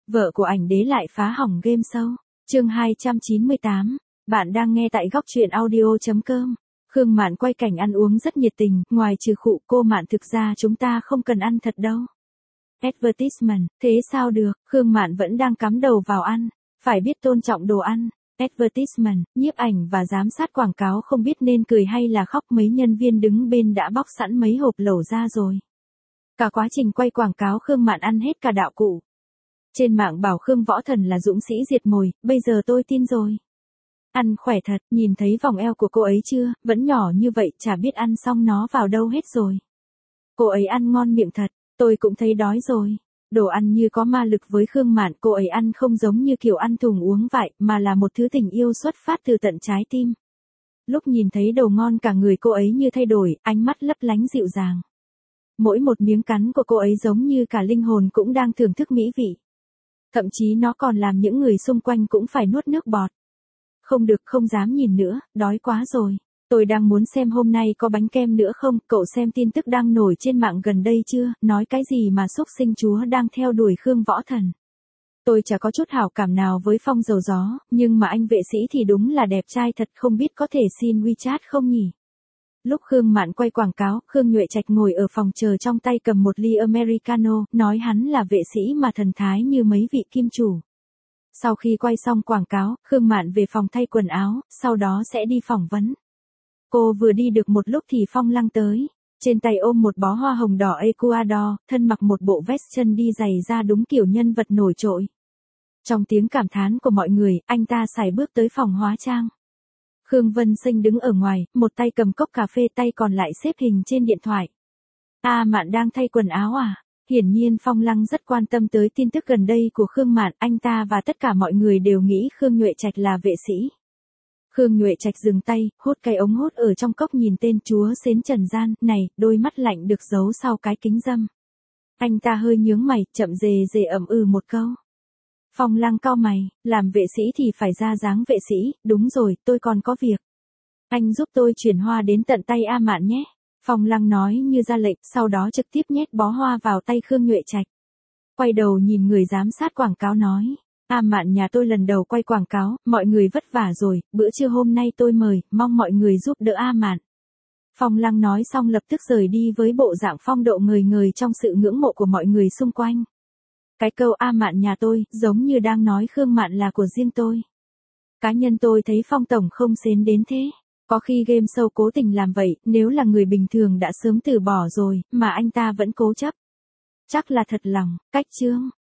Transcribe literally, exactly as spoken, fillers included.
Vợ của ảnh đế lại phá hỏng game show. Chương hai trăm chín mươi tám. Bạn đang nghe tại góc truyện audio chấm com. Khương Mạn quay cảnh ăn uống rất nhiệt tình, ngoài trừ khụ cô Mạn thực ra chúng ta không cần ăn thật đâu. Advertisement, thế sao được, Khương Mạn vẫn đang cắm đầu vào ăn, phải biết tôn trọng đồ ăn. Advertisement, nhiếp ảnh và giám sát quảng cáo không biết nên cười hay là khóc, mấy nhân viên đứng bên đã bóc sẵn mấy hộp lẩu ra rồi. Cả quá trình quay quảng cáo Khương Mạn ăn hết cả đạo cụ. Trên mạng bảo Khương Võ Thần là dũng sĩ diệt mồi, bây giờ tôi tin rồi. Ăn khỏe thật, nhìn thấy vòng eo của cô ấy chưa, vẫn nhỏ như vậy, chả biết ăn xong nó vào đâu hết rồi. Cô ấy ăn ngon miệng thật, tôi cũng thấy đói rồi. Đồ ăn như có ma lực với Khương Mạn, cô ấy ăn không giống như kiểu ăn thùng uống vại, mà là một thứ tình yêu xuất phát từ tận trái tim. Lúc nhìn thấy đồ ngon cả người cô ấy như thay đổi, ánh mắt lấp lánh dịu dàng. Mỗi một miếng cắn của cô ấy giống như cả linh hồn cũng đang thưởng thức mỹ vị. Thậm chí nó còn làm những người xung quanh cũng phải nuốt nước bọt. Không được, không dám nhìn nữa, đói quá rồi. Tôi đang muốn xem hôm nay có bánh kem nữa không, cậu xem tin tức đang nổi trên mạng gần đây chưa, nói cái gì mà xúc sinh chúa đang theo đuổi Khương Võ Thần. Tôi chả có chút hảo cảm nào với Phong Dầu Gió, nhưng mà anh vệ sĩ thì đúng là đẹp trai thật, không biết có thể xin WeChat không nhỉ. Lúc Khương Mạn quay quảng cáo, Khương Nhuệ Trạch ngồi ở phòng chờ trong tay cầm một ly Americano, nói hắn là vệ sĩ mà thần thái như mấy vị kim chủ. Sau khi quay xong quảng cáo, Khương Mạn về phòng thay quần áo, sau đó sẽ đi phỏng vấn. Cô vừa đi được một lúc thì Phong Lăng tới. Trên tay ôm một bó hoa hồng đỏ Ecuador, thân mặc một bộ vest chân đi giày da đúng kiểu nhân vật nổi trội. Trong tiếng cảm thán của mọi người, anh ta sải bước tới phòng hóa trang. Khương Vân Sinh đứng ở ngoài, một tay cầm cốc cà phê, tay còn lại xếp hình trên điện thoại. A Mạn đang thay quần áo à? Hiển nhiên Phong Lăng rất quan tâm tới tin tức gần đây của Khương Mạn, anh ta và tất cả mọi người đều nghĩ Khương Nhuệ Trạch là vệ sĩ. Khương Nhuệ Trạch dừng tay, hút cái ống hút ở trong cốc, nhìn tên chúa xến trần gian, này, đôi mắt lạnh được giấu sau cái kính râm. Anh ta hơi nhướng mày, chậm rề rề ậm ừ một câu. Phong Lăng cau mày, làm vệ sĩ thì phải ra dáng vệ sĩ, đúng rồi, tôi còn có việc. Anh giúp tôi chuyển hoa đến tận tay A Mạn nhé. Phong Lăng nói như ra lệnh, sau đó trực tiếp nhét bó hoa vào tay Khương Nhuệ Trạch. Quay đầu nhìn người giám sát quảng cáo nói, A Mạn nhà tôi lần đầu quay quảng cáo, mọi người vất vả rồi, bữa trưa hôm nay tôi mời, mong mọi người giúp đỡ A Mạn. Phong Lăng nói xong lập tức rời đi với bộ dạng phong độ ngời ngời trong sự ngưỡng mộ của mọi người xung quanh. Cái câu A Mạn nhà tôi, giống như đang nói Khương Mạn là của riêng tôi. Cá nhân tôi thấy Phong tổng không xến đến thế. Có khi game show cố tình làm vậy, nếu là người bình thường đã sớm từ bỏ rồi, mà anh ta vẫn cố chấp. Chắc là thật lòng. Cách chương.